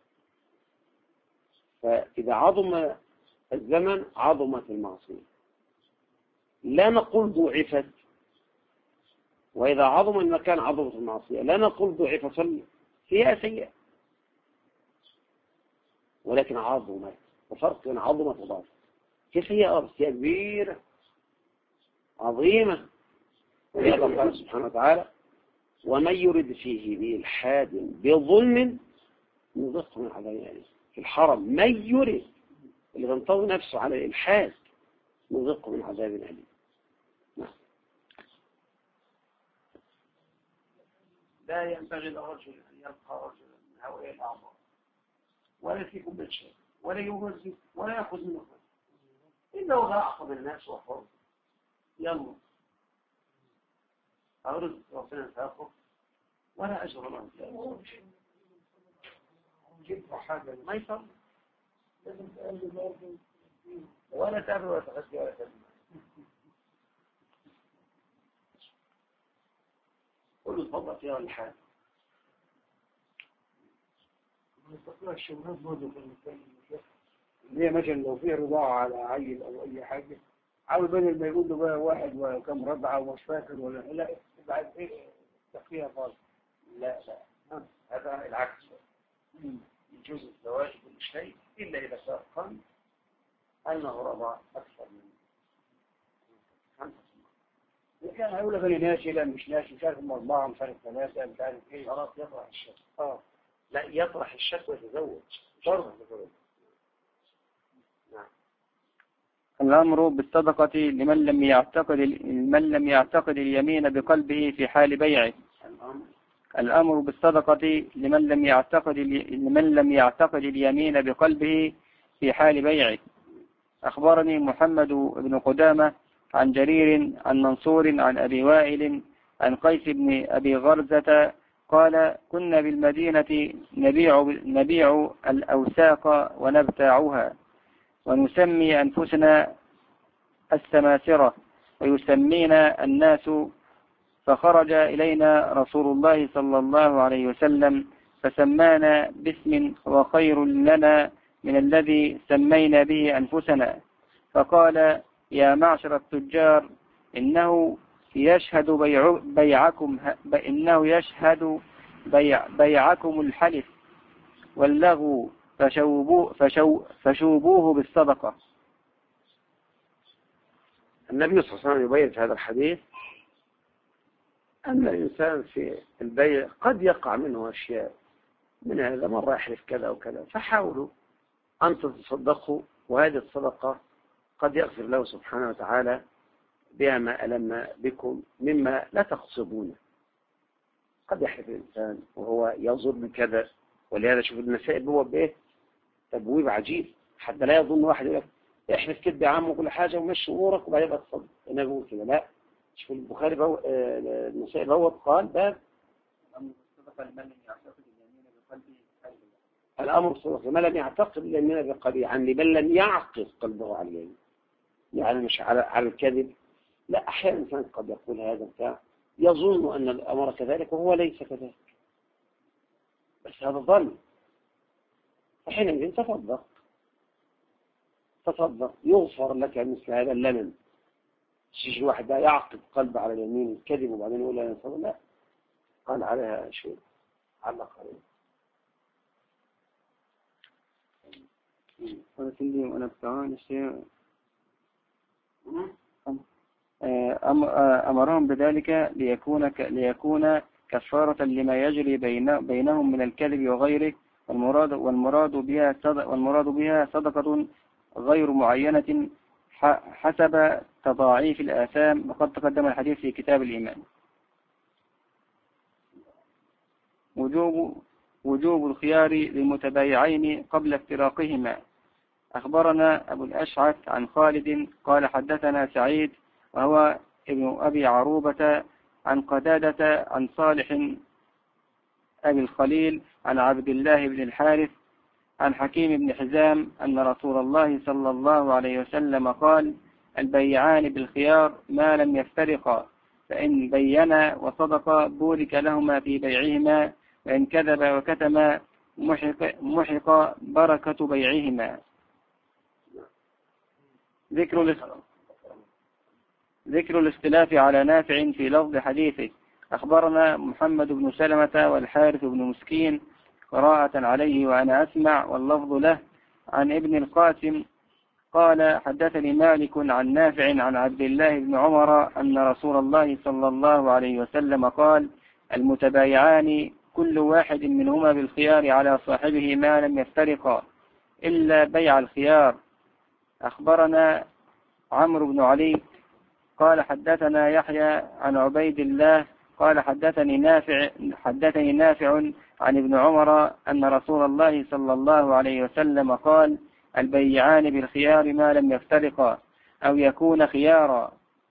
فإذا عظم الزمن عظمت المعصية. لا نقول ضعفت، وإذا عظم المكان عظمت المعصية. لا نقول ضعفت فيها سيئة، ولكن عظمت. وفرق بين عظمت وضعفت. كيف هي بس هي كبيرة عظيمة. يقول قال سبحانه وتعالى ومن يرد فيه بإلحاد بظلم نذقه من عذاب أليم. في الحرم من يرد اللي تنطوي نفسه على الإلحاد نذقه من عذاب أليم. نعم. لا ينبغي لرجل أن يلقى رجلا من هؤلاء الأعضاء ولا فيكم بالشيء ولا يوزن ولا يأخذ منه إلا وضع أعقب الناس وحر. يلا أرد ربنا سيأخذ ولا أجر الله جبت حاجة ما يصل ولا تأبي ولا تغسي ولا تأبي. قل له تفضل فيها الحال. نستطيع الشبهات برضه في المثال اللي هي مثلا لو في رضاعة على عيل أو أي حاجة، عاوز بدل ما يقول له بقى واحد وكم رضعة ومش فاكر ولا لا بعد إيه تخفيها خالص. لا هذا العكس. يجوز الزواج كل شيء إلا إذا شرطا أنه رضع أكثر من 5. كان هيقول لك أنا ناسي لا مش ناسي، مش عارف 4 مش عارف 3 مش عارف إيه. خلاص يطرح الشك. لا يطرح الشك ويتزوج شرط. نعم. الأمر بالصدقة لمن لم يعتقد اليمين بقلبه في حال بيعه. الأمر بالصدقة لمن لم يعتقد اليمين بقلبه في حال بيعه. أخبرني محمد بن قدامة عن جرير عن منصور عن أبي وائل عن قيس بن أبي غرزة قال كنا بالمدينة نبيع الأوساق ونبتاعها ونسمي أنفسنا السماسرة ويسمينا الناس، فخرج إلينا رسول الله صلى الله عليه وسلم فسمانا باسم وخير لنا من الذي سمينا به أنفسنا، فقال يا معشر التجار إنه يشهد بيعكم إنه يشهد بيعكم الحلف واللغو فشوبوه بالصدقة. النبي صلى الله عليه وسلم يبين في هذا الحديث أن الإنسان في البيع قد يقع منه أشياء من هذا، مرة يحلف كذا وكذا، فحاولوا أن تتصدقوا، وهذه الصدقة قد يغفر له سبحانه وتعالى بها ما ألم بكم مما لا تقصدونه. قد يحلف الإنسان وهو يظن كذا، ولهذا شوف المسائل هو بإيه تبويب عجيب، حتى لا يظن واحد يقول احلف كده يا عم وكل حاجة ومشي أمورك وبعدين بقى تصدق. أنا بقول كده لا. شوف البخاري المسائل هو قال باب الأمر الصدق ما لم يعتقد اليمين بقليل، يعني لمن لم يعقد قلبه على اليمين، يعني مش على الكذب. لا، أحيانا الإنسان قد يقول هذا بتاع يظن أن الأمر كذلك وهو ليس كذلك، بس هذا ظن، فحينئذ تصدق يغفر لك مثل هذا اللمن. شيء الواحد ده يعقد قلبه على اليمين الكذب وبعدين يقول لا ينصر، لا، قال عليها شيء علق عليه. أمرهم بذلك ليكون كفارة لما يجري بينهم من الكذب وغيره، والمراد بها صدقة غير معينة حسب تضاعيف الآثام، وقد تقدم الحديث في كتاب الإيمان. وجوب الخيار للمتبايعين قبل افتراقهما. أخبرنا أبو الأشعث عن خالد قال حدثنا سعيد وهو ابن أبي عروبة عن قتادة عن صالح أبي الخليل عن عبد الله بن الحارث عن حكيم بن حزام أن رسول الله صلى الله عليه وسلم قال: البيعان بالخيار ما لم يفترقا، فإن بينا وصدقا بورك لهما في بيعهما، وإن كذب وكتما محق بركة بيعهما. ذكر الاختلاف على نافع في لفظ حديثه. أخبرنا محمد بن سلمة والحارث بن مسكين قراءة عليه وأنا أسمع واللفظ له عن ابن القاسم قال: حدثني مالك عن نافع عن عبد الله بن عمر أن رسول الله صلى الله عليه وسلم قال: المتبايعان كل واحد منهما بالخيار على صاحبه ما لم يفترقا إلا بيع الخيار. أخبرنا عمرو بن علي قال حدثنا يحيى عن عبيد الله قال حدثني نافع عن ابن عمر أن رسول الله صلى الله عليه وسلم قال: البيعان بالخيار ما لم يفترقا أو يكون خيارا.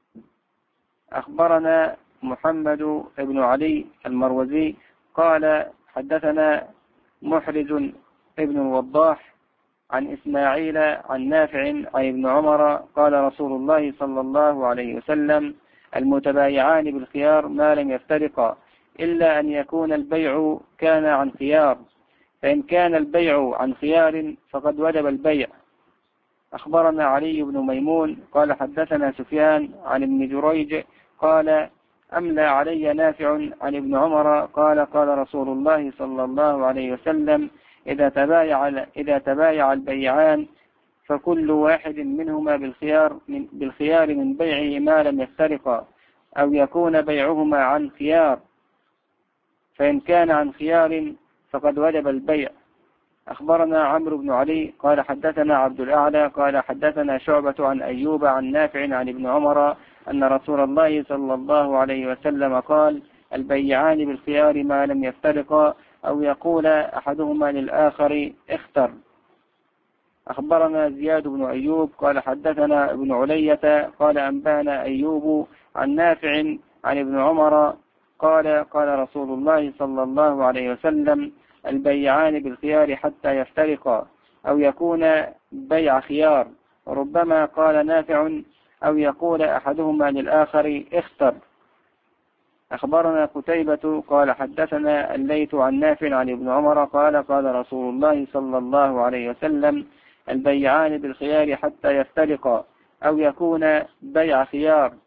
أخبرنا محمد بن علي المروزي قال حدثنا محرز ابن الوضاح عن إسماعيل عن نافع عن ابن عمر قال: رسول الله صلى الله عليه وسلم: المتبايعان بالخيار ما لم يفترقا إلا أن يكون البيع كان عن خيار، فإن كان البيع عن خيار فقد وجب البيع. أخبرنا علي بن ميمون قال حدثنا سفيان عن ابن جريج قال: أملى علي نافع عن ابن عمر قال: قال رسول الله صلى الله عليه وسلم: إذا تبايع البيعان فكل واحد منهما بالخيار من بيعه ما لم يفترقا أو يكون بيعهما عن خيار، فإن كان عن خيار فقد وجب البيع. أخبرنا عمرو بن علي قال حدثنا عبد الأعلى قال حدثنا شعبة عن أيوب عن نافع عن ابن عمر أن رسول الله صلى الله عليه وسلم قال: البيعان بالخيار ما لم يفترقا أو يقول أحدهما للآخر اختر. أخبرنا زياد بن أيوب قال حدثنا ابن علية قال أنبانا أيوب عن نافع عن ابن عمر قال: قال رسول الله صلى الله عليه وسلم: البيعان بالخيار حتى يفترقا أو يكون بيع خيار. ربما قال نافع أو يقول أحدهما للآخر اختر. أخبرنا قتيبة قال حدثنا الليث عن نافع عن ابن عمر قال: قال رسول الله صلى الله عليه وسلم: البيعان بالخيار حتى يفترقا أو يكون بيع خيار.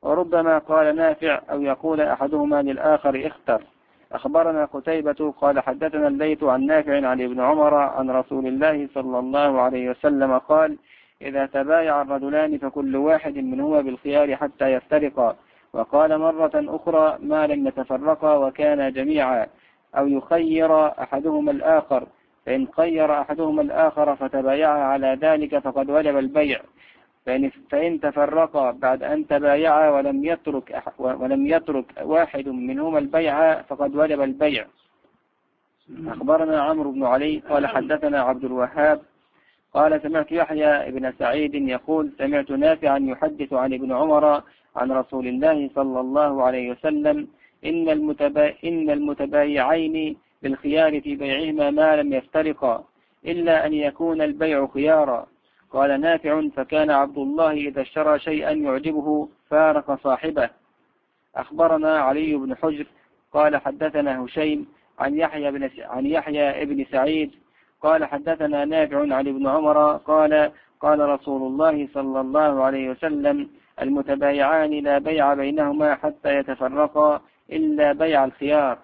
وربما قال نافع أو يقول أحدهما للآخر اختر. أخبرنا قتيبة قال حدثنا الليث عن نافع عن ابن عمر عن رسول الله صلى الله عليه وسلم قال إذا تبايع الرجلان فكل واحد منهما بالخيار حتى يفترقا. وقال مرة أخرى ما لم يتفرقا وكان جميعا أو يخير أحدهما الآخر، فإن خير أحدهما الآخر فتبايعا على ذلك فقد وجب البيع، فإن تفرقا بعد أن تبايعا ولم يترك واحد منهما البيع فقد وجب البيع. أخبرنا عمرو بن علي قال حدثنا عبد الوهاب قال سمعت يحيى بن سعيد يقول سمعت نافعا يحدث عن ابن عمر عن رسول الله صلى الله عليه وسلم إن المتبايعين بالخيار في بيعهما ما لم يفترقا إلا أن يكون البيع خيارا. قال نافع فكان عبد الله إذا اشترى شيئا يعجبه فارق صاحبه. أخبرنا علي بن حجر قال حدثنا هشيم عن يحيى بن سعيد قال حدثنا نافع عن ابن عمر قال قال رسول الله صلى الله عليه وسلم المتبايعان لا بيع بينهما حتى يتفرقا إلا بيع الخيار.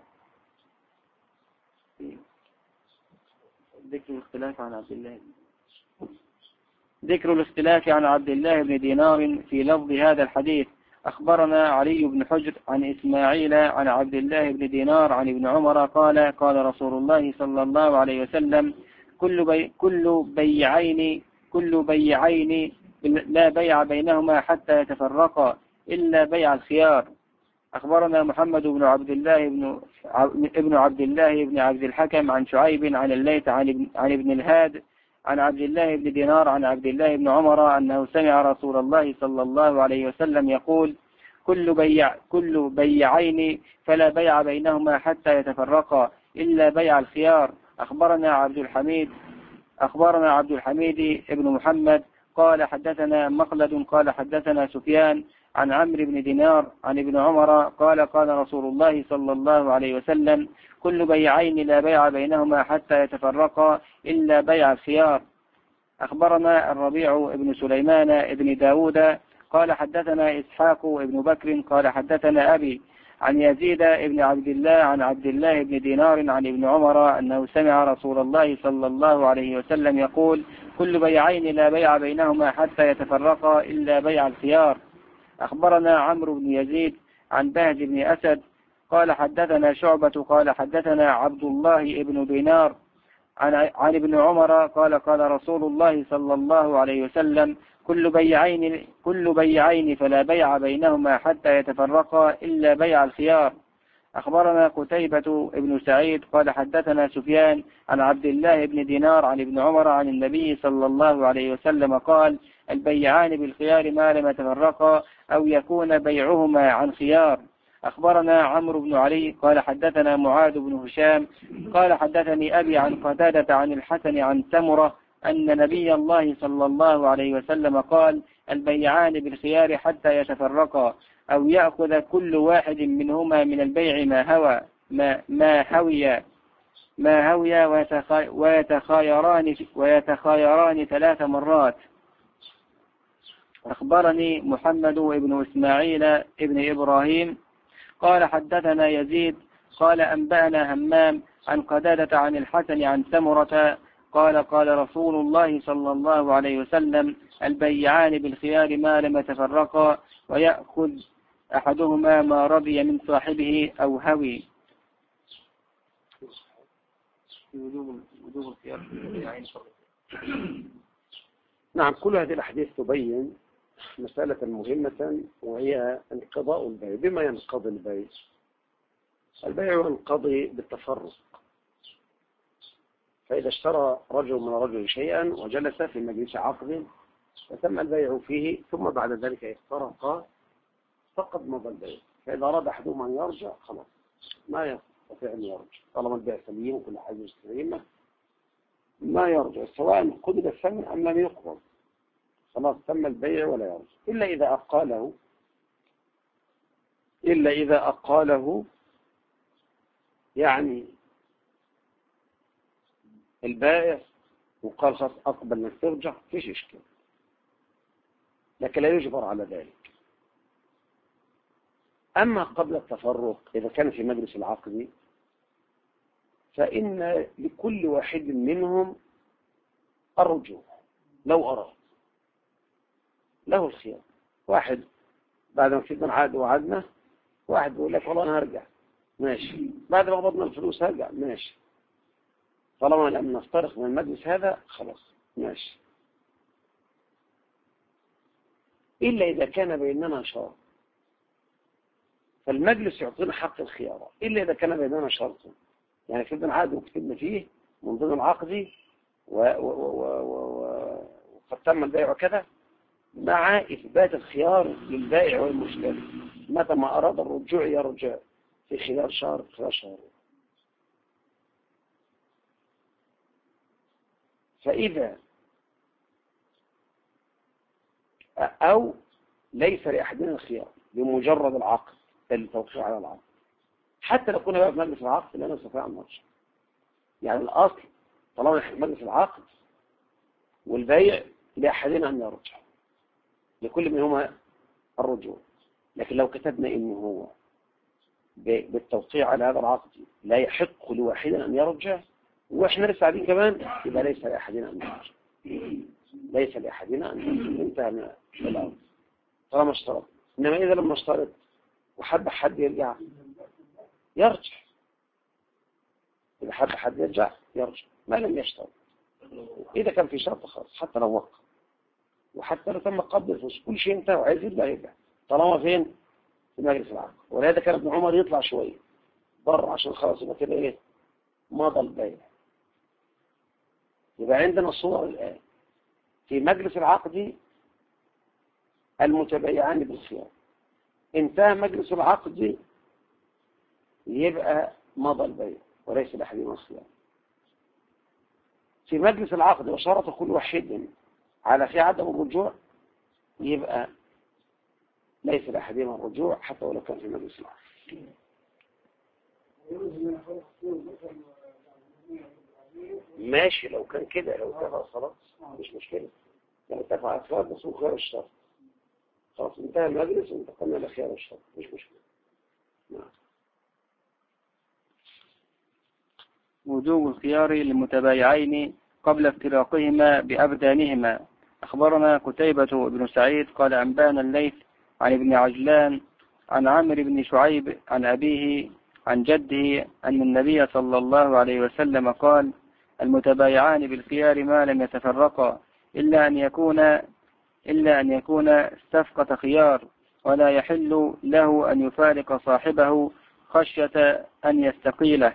ذكر الاختلاف عن عبد الله بن دينار في لفظ هذا الحديث. أخبرنا علي بن حجر عن إسماعيل عن عبد الله بن دينار عن ابن عمر قال قال رسول الله صلى الله عليه وسلم كل بيعين لا بيع بينهما حتى يتفرقا إلا بيع الخيار. أخبرنا محمد بن عبد الله بن عبد الحكم عن شعيب عن الليث عن ابن الهاد عن عبد الله بن دينار عن عبد الله بن عمر أنه سمع رسول الله صلى الله عليه وسلم يقول كل بيعين فلا بيع بينهما حتى يتفرقا إلا بيع الخيار. أخبرنا عبد الحميد ابن محمد قال حدثنا مخلد قال حدثنا سفيان عن عمرو بن دينار عن ابن عمر قال قال رسول الله صلى الله عليه وسلم كل بيعين لا بيع بينهما حتى يتفرقا إلا بيع الخيار. أخبرنا الربيع بن سليمان بن داود قال حدثنا إسحاق بن بكر قال حدثنا أبي عن يزيد بن عبد الله عن عبد الله بن دينار عن ابن عمر أنه سمع رسول الله صلى الله عليه وسلم يقول كل بيعين لا بيع بينهما حتى يتفرقا إلا بيع الخيار. أخبرنا عمرو بن يزيد عن بهز بن أسد قال حدثنا شعبة قال حدثنا عبد الله بن دينار عن ابن عمر قال قال رسول الله صلى الله عليه وسلم كل بيعين فلا بيع بينهما حتى يتفرقا إلا بيع الخيار. أخبرنا قتيبة بن سعيد قال حدثنا سفيان عن عبد الله بن دينار عن ابن عمر عن النبي صلى الله عليه وسلم قال البيعان بالخيار ما لم يتفرقا أو يكون بيعهما عن خيار. أخبرنا عمرو بن علي قال حدثنا معاذ بن هشام قال حدثني أبي عن قتادة عن الحسن عن سمرة أن نبي الله صلى الله عليه وسلم قال البيعان بالخيار حتى يتفرقا أو يأخذ كل واحد منهما من البيع ما هوي ويتخايران 3 مرات. أخبرني محمد بن إسماعيل ابن إبراهيم قال حدثنا يزيد قال أنبأنا همام عن قتادة عن الحسن عن سمرة قال قال رسول الله صلى الله عليه وسلم البيعان بالخيار ما لم يتفرقا ويأخذ أحدهما ما رضي من صاحبه أو هوي. نعم، كل هذه الأحاديث تبين مسألة مهمة وهي انقضاء البيع. بما ينقضي البيع؟ البيع ينقضي بالتفرق. فإذا اشترى رجل من رجل شيئا وجلس في مجلس عقد وتم البيع فيه ثم بعد ذلك افترقا فقد مضى البيع. فإذا أراد أحدهما أن يرجع خلاص ما يستطيع أن يرجع طالما البيع سليم وكل حاجة سليمة ما يرجع سواء قبل الثمن أم لم يقبض، خلاص تم البيع ولا يرجع إلا إذا أقاله يعني البائع وقال خلاص أقبل أن ترجع فيش إشكال، لكن لا يجبر على ذلك. أما قبل التفرق إذا كان في مجلس العقد فإن لكل واحد منهم الرجوع لو أراد، له الخيار. واحد بعد ما كنا عاد وعدنا، واحد بيقول لك والله أنا هرجع، ماشي. بعد ما قبضنا الفلوس هرجع، ماشي. طالما لم نفترق من المجلس هذا خلاص ماشي. إلا إذا كان بيننا شرط، فالمجلس يعطينا حق الخيار إلا إذا كان بيننا شرط. يعني كتبنا عقد وكتبنا فيه من ضمن العقد وقد تم البيع وكذا، مع إثبات الخيار للبائع والمشتري، متى ما أراد الرجوع يرجع في خلال شهر خلال شهر. فإذا أو ليس لأحدنا الخيار بمجرد العقد التوقيع على العقد، حتى لو كنا بقى في مجلس العقد لا نستطيع أن نرجع. يعني الأصل طالما نحن مجلس العقد والبيع لأحدنا أن يرجع، لكل منهما الرجوع. لكن لو كتبنا إنه هو بالتوقيع على هذا العقد لا يحق لواحدنا أن يرجع وإحنا لسه قاعدين كمان، يبقى ليس لأحدنا أن يرجع، ليس لأحدنا أن يرجع. انتهى من الأمر طالما اشترط. إنما إذا لم نشترط وحب حد يرجع يرجع، إذا حب حد يرجع يرجع ما لم يشترط. إذا كان في شرط خاص حتى لو وقع وحتى لو تم قبض الفلوس كل شيء انتهى وعايز يرجع طالما فين في مجلس العقد. ولهذا كان ابن عمر يطلع شوية بره عشان خلاص يبقى كده ايه مضى البيع. يبقى عندنا صور الآن في مجلس العقد المتبايعان بالخيار، انتهى مجلس العقد يبقى مضى البيع وليس لأحدهما الخيار. في مجلس العقد وشرط كل واحد على في عدم الرجوع يبقى ليس لأحدهما الرجوع حتى ولو كان في مجلس العقد. ماشي لو كان كده، لو اتفق خلاص مش مشكلة. لو اتفق أفراد بس خيار الشرط خلاص انتهى المجلس وانتقلنا لخيار الشرط مش مشكلة. نعم. وجوب الخيار للمتبايعين قبل افتراقهما بأبدانهما. أخبرنا قتيبة بن سعيد قال أنبانا الليث عن ابن عجلان عن عمرو بن شعيب عن أبيه عن جده أن النبي صلى الله عليه وسلم قال: المتبايعان بالخيار ما لم يتفرقا إلا أن يكون استفقة خيار، ولا يحل له أن يفارق صاحبه خشية أن يستقيله.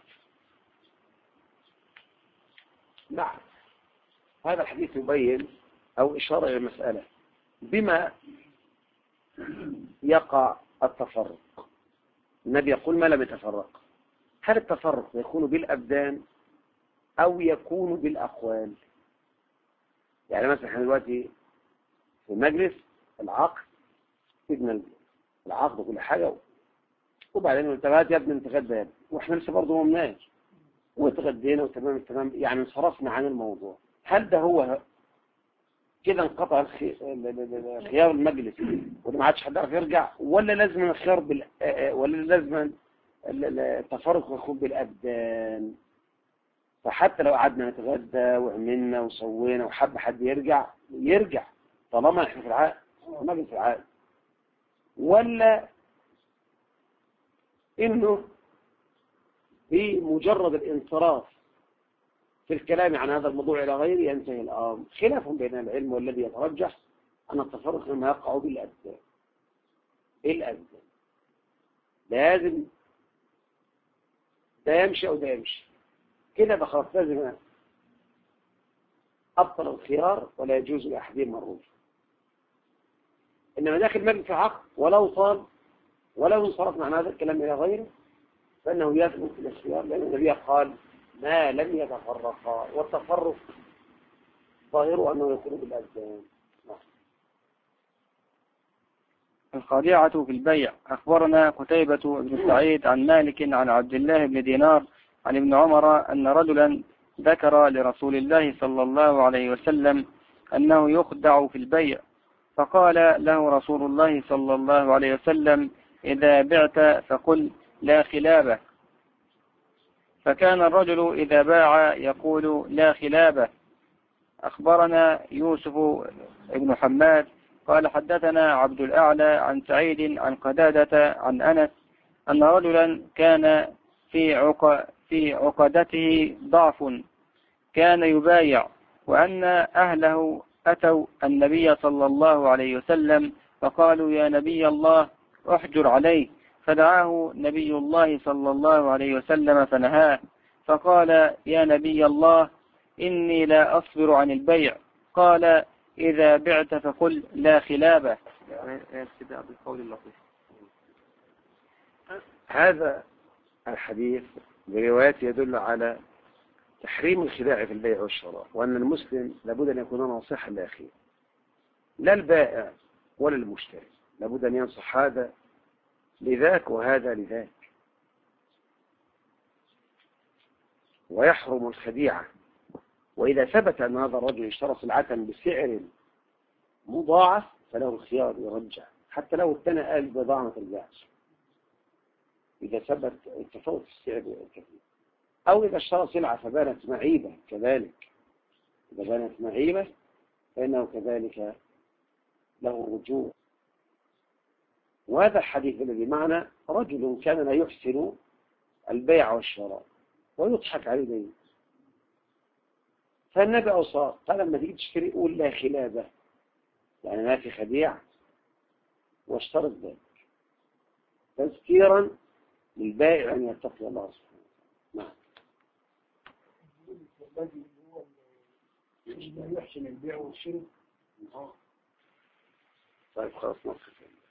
نعم. هذا الحديث يبين أو إشارة إلى المسألة بما يقع التفرق. النبي يقول ما لم يتفرق. هل التفرق يكون بالأبدان أو يكون بالأقوال؟ يعني مثلا احنا دلوقتي في مجلس العقد سيبنا العقد وكل حاجة وبعدين انتبهت يا ابني نتغدى يا ابني واحنا لسه برضه ممناش وتغدينا وتمام التمام يعني انصرفنا عن الموضوع. هل ده هو كده انقطع خيار المجلس وده ما عادش حد يعرف يرجع، ولا لازم الخيار ولا لازم التفرق يكون بالأبدان؟ فحتى لو قعدنا نتغدى وعملنا وسوينا وحب حد يرجع طالما احنا في العقد مجلس العقد، ولا انه بمجرد الانصراف في الكلام عن هذا الموضوع إلى غيره ينتهي الأمر؟ خلاف بين العلم، والذي يترجح أن التفرق لما يقع بالأبدان. الأبدان لازم ده يمشي أو ده يمشي كده بخلاص، لازم أبطل الخيار ولا يجوز لأحدهما الرجوع. إنما داخل مجلس العقد ولو طال ولو انصرفنا عن هذا الكلام إلى غيره فإنه يثبت إلى الخيار، لأن النبي قال ما لم يتفرقا، والتفرق ظاهره أنه يكون بالأبدان. الخادعة في البيع. أخبرنا قتيبة بن سعيد عن مالك عن عبد الله بن دينار عن ابن عمر أن رجلا ذكر لرسول الله صلى الله عليه وسلم أنه يخدع في البيع، فقال له رسول الله صلى الله عليه وسلم: إذا بعت فقل لا خلابة. فكان الرجل إذا باع يقول لا خلابة. أخبرنا يوسف بن حماد قال حدثنا عبد الأعلى عن سعيد عن قتادة عن أنس أن رجلا كان في عقدته ضعف كان يبايع، وأن أهله أتوا النبي صلى الله عليه وسلم فقالوا يا نبي الله احجر عليه، فدعاه نبي الله صلى الله عليه وسلم فنهاه، فقال يا نبي الله إني لا أصبر عن البيع. قال إذا بعت فقل لا خلابة. هذا الحديث بروايات يدل على تحريم الخداع في البيع والشراء، وأن المسلم لابد أن يكون ناصحا لأخيه، لا البائع ولا المشتري، لابد أن ينصح هذا لذاك وهذا لذاك، ويحرم الخديعة. وإذا ثبت أن هذا الرجل اشترى سلعة بسعر مضاعف فله الخيار يرجع حتى لو الثاني قال بضاعة ما ترجعش، إذا ثبت التفاوت في السعر الكثير. أو إذا اشترى سلعة فبانت معيبة كذلك، إذا بانت معيبة فإنه كذلك له رجوع. وهذا الحديث الذي معنا رجل كان لا يحسن البيع والشراء ويضحك عليه دايما، فالنبي أوصى قال لما تيجي تشتري قول لا خلابة، يعني ما في خديعة، واشترط ذلك تذكيرا للبائع أن يتقي الله سبحانه وتعالى. الذي هو لا يحسن البيع والشراء. طيب خلاص نصف.